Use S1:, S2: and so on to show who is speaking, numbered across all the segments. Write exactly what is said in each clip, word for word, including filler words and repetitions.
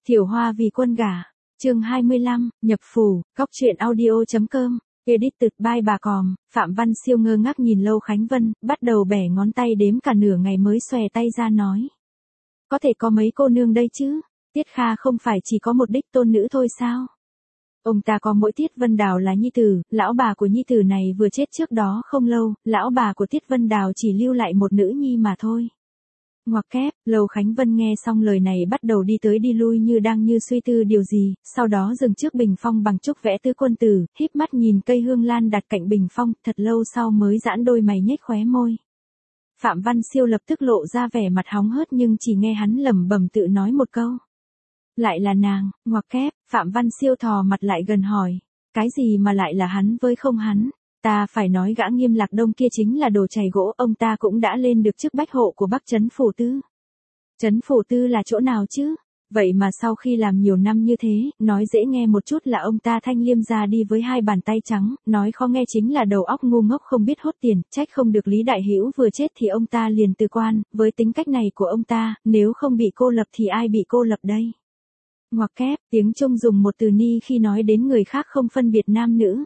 S1: Thiểu Hoa vì quân gả, chương hai mươi lăm, nhập phủ, Cóc truyện audio.com, edit từ by bà còm. Phạm Văn Siêu ngơ ngác nhìn Lâu Khánh Vân, bắt đầu bẻ ngón tay đếm cả nửa ngày mới xòe tay ra nói. Có thể có mấy cô nương đây chứ, Tiết Kha không phải chỉ có một đích tôn nữ thôi sao? Ông ta có mỗi Tiết Vân Đào là nhi tử, lão bà của nhi tử này vừa chết trước đó không lâu, lão bà của Tiết Vân Đào chỉ lưu lại một nữ nhi mà thôi. Ngoặc kép, Lâu Khánh Vân nghe xong lời này bắt đầu đi tới đi lui như đang như suy tư điều gì, sau đó dừng trước bình phong bằng trúc vẽ tứ quân tử, híp mắt nhìn cây hương lan đặt cạnh bình phong, thật lâu sau mới giãn đôi mày nhếch khóe môi. Phạm Văn Siêu lập tức lộ ra vẻ mặt hóng hớt nhưng chỉ nghe hắn lẩm bẩm tự nói một câu. Lại là nàng, ngoặc kép, Phạm Văn Siêu thò mặt lại gần hỏi. Cái gì mà lại là hắn với không hắn? Ta phải nói gã Nghiêm Lạc Đông kia chính là đồ chày gỗ, ông ta cũng đã lên được chức bách hộ của Bắc Trấn Phủ Tư. Trấn Phủ Tư là chỗ nào chứ? Vậy mà sau khi làm nhiều năm như thế, nói dễ nghe một chút là ông ta thanh liêm ra đi với hai bàn tay trắng, nói khó nghe chính là đầu óc ngu ngốc không biết hốt tiền, trách không được Lý Đại Hữu vừa chết thì ông ta liền từ quan, với tính cách này của ông ta, nếu không bị cô lập thì ai bị cô lập đây? Ngoặc kép, tiếng Trung dùng một từ ni khi nói đến người khác không phân biệt nam nữ.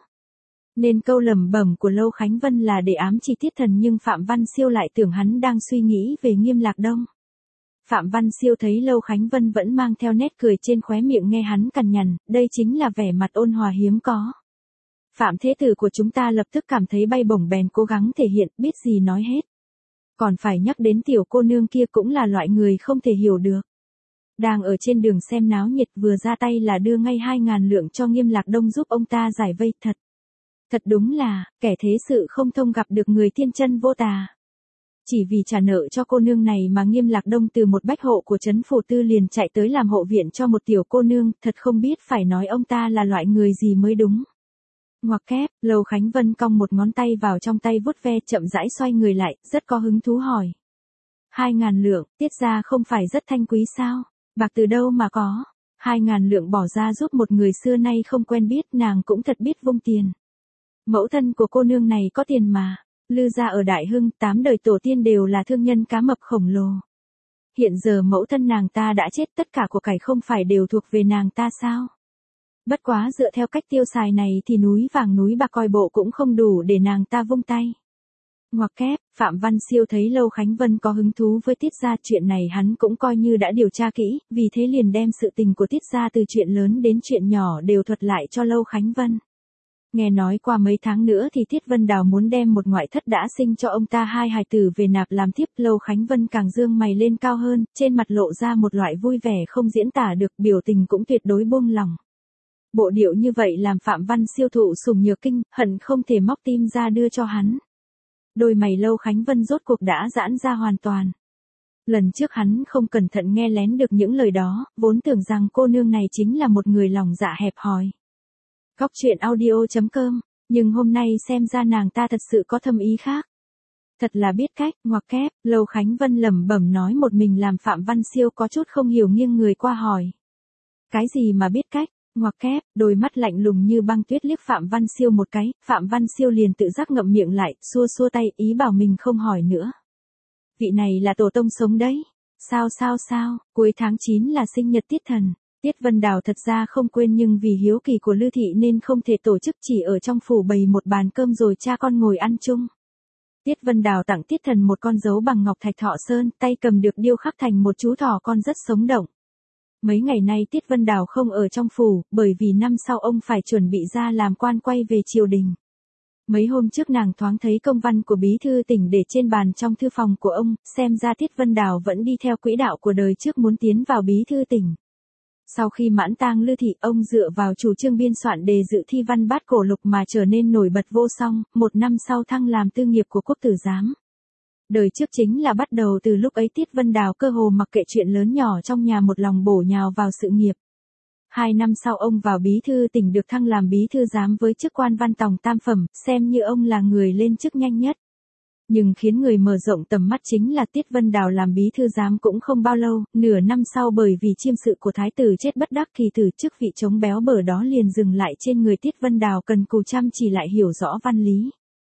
S1: Nên câu lẩm bẩm của Lâu Khánh Vân là để ám chỉ Tiết Thần nhưng Phạm Văn Siêu lại tưởng hắn đang suy nghĩ về Nghiêm Lạc Đông. Phạm Văn Siêu thấy Lâu Khánh Vân vẫn mang theo nét cười trên khóe miệng nghe hắn cằn nhằn, đây chính là vẻ mặt ôn hòa hiếm có. Phạm thế tử của chúng ta lập tức cảm thấy bay bổng bèn cố gắng thể hiện, biết gì nói hết. Còn phải nhắc đến tiểu cô nương kia cũng là loại người không thể hiểu được. Đang ở trên đường xem náo nhiệt vừa ra tay là đưa ngay hai ngàn lượng cho Nghiêm Lạc Đông giúp ông ta giải vây thật. Thật đúng là, kẻ thế sự không thông gặp được người thiên chân vô tà. Chỉ vì trả nợ cho cô nương này mà Nghiêm Lạc Đông từ một bách hộ của Trấn Phủ Tư liền chạy tới làm hộ viện cho một tiểu cô nương, thật không biết phải nói ông ta là loại người gì mới đúng. Ngoặc kép, Lâu Khánh Vân cong một ngón tay vào trong tay vuốt ve chậm rãi xoay người lại, rất có hứng thú hỏi. Hai ngàn lượng, Tiết ra không phải rất thanh quý sao? Bạc từ đâu mà có? Hai ngàn lượng bỏ ra giúp một người xưa nay không quen biết nàng cũng thật biết vung tiền. Mẫu thân của cô nương này có tiền mà, Lư gia ở Đại Hưng, tám đời tổ tiên đều là thương nhân cá mập khổng lồ. Hiện giờ mẫu thân nàng ta đã chết, tất cả của cải không phải đều thuộc về nàng ta sao? Bất quá dựa theo cách tiêu xài này thì núi vàng núi bạc coi bộ cũng không đủ để nàng ta vung tay. Ngoặc kép, Phạm Văn Siêu thấy Lâu Khánh Vân có hứng thú với Tiết gia, chuyện này hắn cũng coi như đã điều tra kỹ, vì thế liền đem sự tình của Tiết gia từ chuyện lớn đến chuyện nhỏ đều thuật lại cho Lâu Khánh Vân. Nghe nói qua mấy tháng nữa thì Tiết Vân Đào muốn đem một ngoại thất đã sinh cho ông ta hai hài tử về nạp làm thiếp. Lâu Khánh Vân càng dương mày lên cao hơn, trên mặt lộ ra một loại vui vẻ không diễn tả được, biểu tình cũng tuyệt đối buông lỏng. Bộ điệu như vậy làm Phạm Văn Siêu thụ sùng nhược kinh, hận không thể móc tim ra đưa cho hắn. Đôi mày Lâu Khánh Vân rốt cuộc đã giãn ra hoàn toàn. Lần trước hắn không cẩn thận nghe lén được những lời đó, vốn tưởng rằng cô nương này chính là một người lòng dạ hẹp hòi. Cóc truyện audio.com, nhưng hôm nay xem ra nàng ta thật sự có thâm ý khác. Thật là biết cách, ngoặc kép, Lâu Khánh Vân lẩm bẩm nói một mình làm Phạm Văn Siêu có chút không hiểu nghiêng người qua hỏi. Cái gì mà biết cách, ngoặc kép, đôi mắt lạnh lùng như băng tuyết liếc Phạm Văn Siêu một cái, Phạm Văn Siêu liền tự giác ngậm miệng lại, xua xua tay, ý bảo mình không hỏi nữa. Vị này là tổ tông sống đấy. Sao sao sao, cuối tháng chín là sinh nhật Tiết Thần. Tiết Vân Đào thật ra không quên nhưng vì hiếu kỳ của Lư thị nên không thể tổ chức, chỉ ở trong phủ bày một bàn cơm rồi cha con ngồi ăn chung. Tiết Vân Đào tặng Tiết Thần một con dấu bằng ngọc thạch thọ sơn, tay cầm được điêu khắc thành một chú thỏ con rất sống động. Mấy ngày nay Tiết Vân Đào không ở trong phủ, bởi vì năm sau ông phải chuẩn bị ra làm quan quay về triều đình. Mấy hôm trước nàng thoáng thấy công văn của bí thư tỉnh để trên bàn trong thư phòng của ông, xem ra Tiết Vân Đào vẫn đi theo quỹ đạo của đời trước muốn tiến vào bí thư tỉnh. Sau khi mãn tang Lư thị, ông dựa vào chủ trương biên soạn đề dự thi văn bát cổ lục mà trở nên nổi bật vô song, một năm sau thăng làm tư nghiệp của quốc tử giám. Đời trước chính là bắt đầu từ lúc ấy Tiết Vân Đào cơ hồ mặc kệ chuyện lớn nhỏ trong nhà một lòng bổ nhào vào sự nghiệp. Hai năm sau ông vào bí thư tỉnh được thăng làm bí thư giám với chức quan văn tòng tam phẩm, xem như ông là người lên chức nhanh nhất. Nhưng khiến người mở rộng tầm mắt chính là Tiết Vân Đào làm bí thư giám cũng không bao lâu, nửa năm sau bởi vì chiêm sự của thái tử chết bất đắc kỳ từ chức vị chống béo bở đó liền dừng lại trên người Tiết Vân Đào, cần cù chăm chỉ lại hiểu rõ văn lý.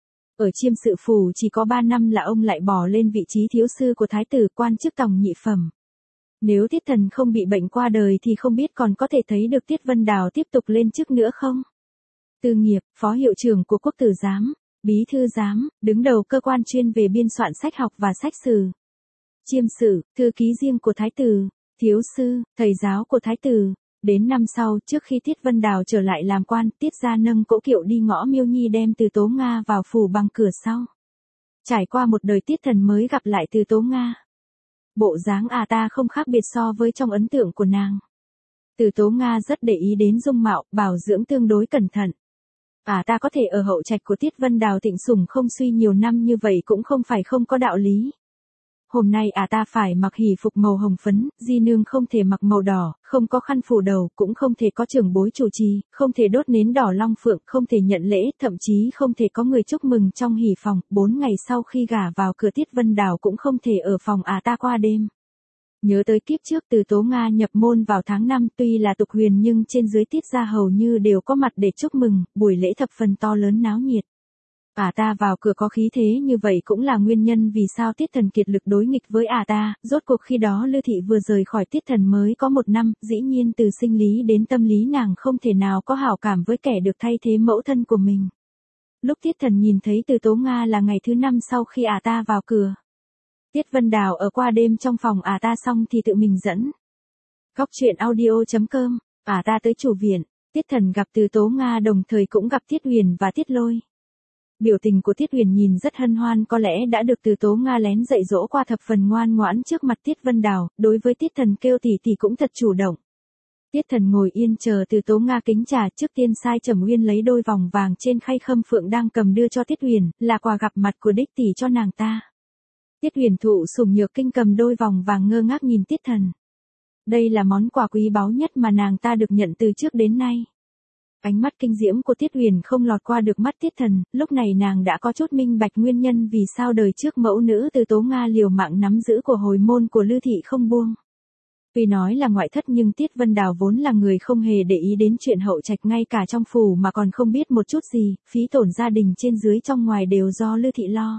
S1: Ở chiêm sự phủ chỉ có ba năm là ông lại bỏ lên vị trí thiếu sư của thái tử, quan chức tòng nhị phẩm. Nếu Tiết Thần không bị bệnh qua đời thì không biết còn có thể thấy được Tiết Vân Đào tiếp tục lên chức nữa không? Tư nghiệp, phó hiệu trưởng của quốc tử giám, bí thư giám, đứng đầu cơ quan chuyên về biên soạn sách học và sách sử. Chiêm sự, thư ký riêng của Thái tử, thiếu sư, thầy giáo của Thái tử. Đến năm sau, trước khi Tiết Vân Đào trở lại làm quan, Tiết gia nâng cỗ kiệu đi ngõ Miêu Nhi đem Từ Tố Nga vào phủ bằng cửa sau. Trải qua một đời Tiết Thần mới gặp lại Từ Tố Nga. Bộ dáng à ta không khác biệt so với trong ấn tượng của nàng. Từ Tố Nga rất để ý đến dung mạo, bảo dưỡng tương đối cẩn thận. À ta có thể ở hậu trạch của Tiết Vân Đào thịnh sủng không suy nhiều năm như vậy cũng không phải không có đạo lý. Hôm nay à ta phải mặc hỷ phục màu hồng phấn, di nương không thể mặc màu đỏ, không có khăn phủ đầu, cũng không thể có trưởng bối chủ trì, không thể đốt nến đỏ long phượng, không thể nhận lễ, thậm chí không thể có người chúc mừng trong hỷ phòng. Bốn ngày sau khi gả vào cửa Tiết Vân Đào cũng không thể ở phòng à ta qua đêm. Nhớ tới kiếp trước Từ Tố Nga nhập môn vào tháng năm, tuy là tục huyền nhưng trên dưới Tiết gia hầu như đều có mặt để chúc mừng, buổi lễ thập phần to lớn náo nhiệt. À ta vào cửa có khí thế như vậy cũng là nguyên nhân vì sao Tiết Thần kiệt lực đối nghịch với à ta, rốt cuộc khi đó Lư Thị vừa rời khỏi Tiết Thần mới có một năm, dĩ nhiên từ sinh lý đến tâm lý nàng không thể nào có hảo cảm với kẻ được thay thế mẫu thân của mình. Lúc Tiết Thần nhìn thấy Từ Tố Nga là ngày thứ năm sau khi à ta vào cửa. Tiết Vân Đào ở qua đêm trong phòng à ta xong thì tự mình dẫn. Góc truyện audio chấm com, à ta tới chủ viện, Tiết Thần gặp Từ Tố Nga đồng thời cũng gặp Tiết Huyền và Tiết Lôi. Biểu tình của Tiết Huyền nhìn rất hân hoan, có lẽ đã được Từ Tố Nga lén dạy dỗ qua thập phần ngoan ngoãn trước mặt Tiết Vân Đào, đối với Tiết Thần kêu tỷ tỷ cũng thật chủ động. Tiết Thần ngồi yên chờ Từ Tố Nga kính trà, trước tiên sai Trầm Uyên lấy đôi vòng vàng trên khay khâm phượng đang cầm đưa cho Tiết Huyền, là quà gặp mặt của đích tỷ cho nàng ta. Tiết Huyền thụ sủng nhược kinh cầm đôi vòng vàng ngơ ngác nhìn Tiết Thần. Đây là món quà quý báu nhất mà nàng ta được nhận từ trước đến nay. Ánh mắt kinh diễm của Tiết Huyền không lọt qua được mắt Tiết Thần, lúc này nàng đã có chút minh bạch nguyên nhân vì sao đời trước mẫu nữ Từ Tố Nga liều mạng nắm giữ của hồi môn của Lư Thị không buông. Tuy nói là ngoại thất nhưng Tiết Vân Đào vốn là người không hề để ý đến chuyện hậu trạch, ngay cả trong phủ mà còn không biết một chút gì, phí tổn gia đình trên dưới trong ngoài đều do Lư Thị lo.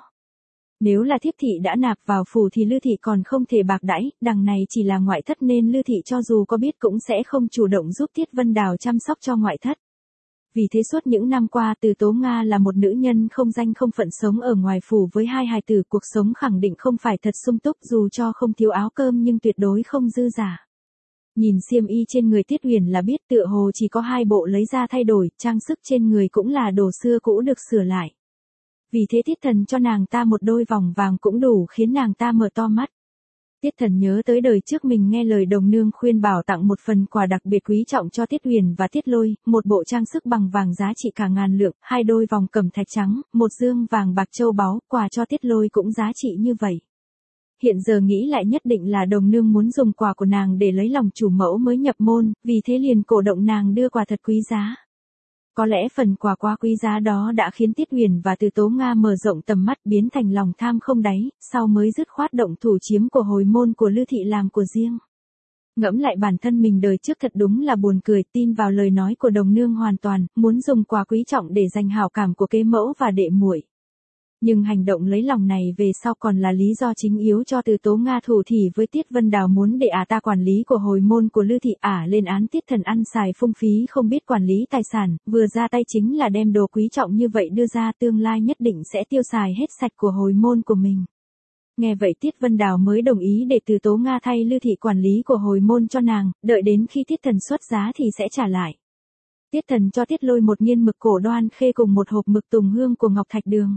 S1: Nếu là thiếp thị đã nạp vào phủ thì Lư Thị còn không thể bạc đãi, đằng này chỉ là ngoại thất nên Lư Thị cho dù có biết cũng sẽ không chủ động giúp Tiết Vân Đào chăm sóc cho ngoại thất. Vì thế suốt những năm qua Từ Tố Nga là một nữ nhân không danh không phận sống ở ngoài phủ với hai hài tử, cuộc sống khẳng định không phải thật sung túc, dù cho không thiếu áo cơm nhưng tuyệt đối không dư giả. Nhìn xiêm y trên người Tiết Huyền là biết tựa hồ chỉ có hai bộ lấy ra thay đổi, trang sức trên người cũng là đồ xưa cũ được sửa lại. Vì thế Tiết Thần cho nàng ta một đôi vòng vàng cũng đủ khiến nàng ta mở to mắt. Tiết Thần nhớ tới đời trước mình nghe lời đồng nương khuyên bảo tặng một phần quà đặc biệt quý trọng cho Tiết Huyền và Tiết Lôi, một bộ trang sức bằng vàng giá trị cả ngàn lượng, hai đôi vòng cẩm thạch trắng, một dương vàng bạc châu báu, quà cho Tiết Lôi cũng giá trị như vậy. Hiện giờ nghĩ lại nhất định là đồng nương muốn dùng quà của nàng để lấy lòng chủ mẫu mới nhập môn, vì thế liền cổ động nàng đưa quà thật quý giá. Có lẽ phần quà quá quý giá đó đã khiến Tiết Huyền và Từ Tố Nga mở rộng tầm mắt, biến thành lòng tham không đáy, sau mới dứt khoát động thủ chiếm của hồi môn của Lư Thị làm của riêng. Ngẫm lại bản thân mình đời trước thật đúng là buồn cười, tin vào lời nói của đồng nương hoàn toàn, muốn dùng quà quý trọng để giành hảo cảm của kế mẫu và đệ muội. Nhưng hành động lấy lòng này về sau còn là lý do chính yếu cho Từ Tố Nga thủ thỉ với Tiết Vân Đào muốn để ả à ta quản lý của hồi môn của Lư Thị, ả à lên án Tiết Thần ăn xài phung phí không biết quản lý tài sản, vừa ra tay chính là đem đồ quý trọng như vậy đưa ra, tương lai nhất định sẽ tiêu xài hết sạch của hồi môn của mình. Nghe vậy Tiết Vân Đào mới đồng ý để Từ Tố Nga thay Lư Thị quản lý của hồi môn cho nàng, đợi đến khi Tiết Thần xuất giá thì sẽ trả lại. Tiết Thần cho Tiết Lôi một nghiên mực cổ đoan khê cùng một hộp mực tùng hương của Ngọc Thạch Đường.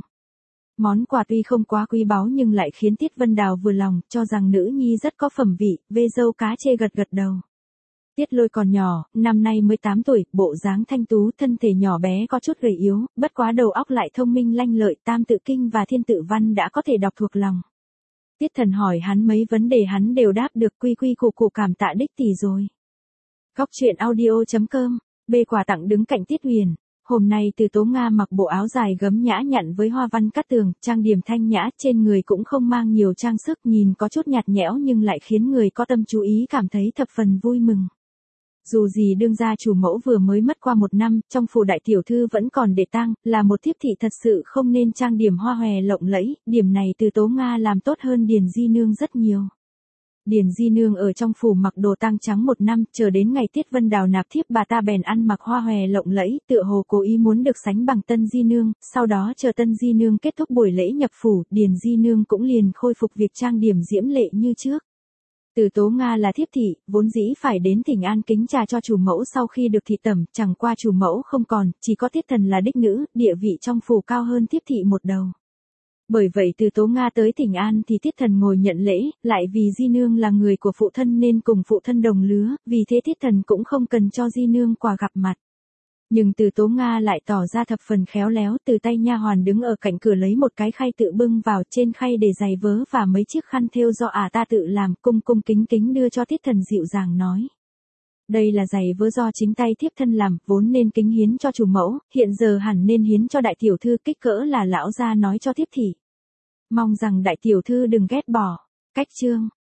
S1: Món quà tuy không quá quý báu nhưng lại khiến Tiết Vân Đào vừa lòng, cho rằng nữ nhi rất có phẩm vị, vê dâu cá chê gật gật đầu. Tiết Lôi còn nhỏ, năm nay mới tám tuổi, bộ dáng thanh tú, thân thể nhỏ bé có chút gầy yếu, bất quá đầu óc lại thông minh lanh lợi, tam tự kinh và thiên tự văn đã có thể đọc thuộc lòng. Tiết Thần hỏi hắn mấy vấn đề hắn đều đáp được, quy quy củ củ cảm tạ đích tỷ rồi. Góc truyện audio chấm com, bê quà tặng đứng cạnh Tiết Huyền. Hôm nay Từ Tố Nga mặc bộ áo dài gấm nhã nhặn với hoa văn cát tường, trang điểm thanh nhã, trên người cũng không mang nhiều trang sức, nhìn có chút nhạt nhẽo nhưng lại khiến người có tâm chú ý cảm thấy thập phần vui mừng. Dù gì đương gia chủ mẫu vừa mới mất qua một năm, trong phủ đại tiểu thư vẫn còn để tang, là một thiếp thị thật sự không nên trang điểm hoa hòe lộng lẫy, điểm này Từ Tố Nga làm tốt hơn Điền Di Nương rất nhiều. Điền Di Nương ở trong phủ mặc đồ tang trắng một năm, chờ đến ngày Tiết Vân Đào nạp thiếp bà ta bèn ăn mặc hoa hòe lộng lẫy, tựa hồ cố ý muốn được sánh bằng Tân Di Nương, sau đó chờ Tân Di Nương kết thúc buổi lễ nhập phủ, Điền Di Nương cũng liền khôi phục việc trang điểm diễm lệ như trước. Từ Tố Nga là thiếp thị, vốn dĩ phải đến thỉnh an kính trà cho chủ mẫu sau khi được thị tẩm, chẳng qua chủ mẫu không còn, chỉ có Tiết Thần là đích nữ, địa vị trong phủ cao hơn thiếp thị một đầu. Bởi vậy từ Tố Nga tới thỉnh an thì Tiết Thần ngồi nhận lễ, lại vì Di Nương là người của phụ thân nên cùng phụ thân đồng lứa, vì thế Tiết Thần cũng không cần cho Di Nương quà gặp mặt. Nhưng từ Tố Nga lại tỏ ra thập phần khéo léo, từ tay nha hoàn đứng ở cạnh cửa lấy một cái khay tự bưng vào, trên khay để giày vớ và mấy chiếc khăn thêu do ả ta tự làm, cung cung kính kính đưa cho Tiết Thần dịu dàng nói. Đây là giày vớ do chính tay thiếp thân làm, vốn nên kính hiến cho chủ mẫu, hiện giờ hẳn nên hiến cho đại tiểu thư, kích cỡ là lão gia nói cho thiếp thị. Mong rằng đại tiểu thư đừng ghét bỏ. Cách chương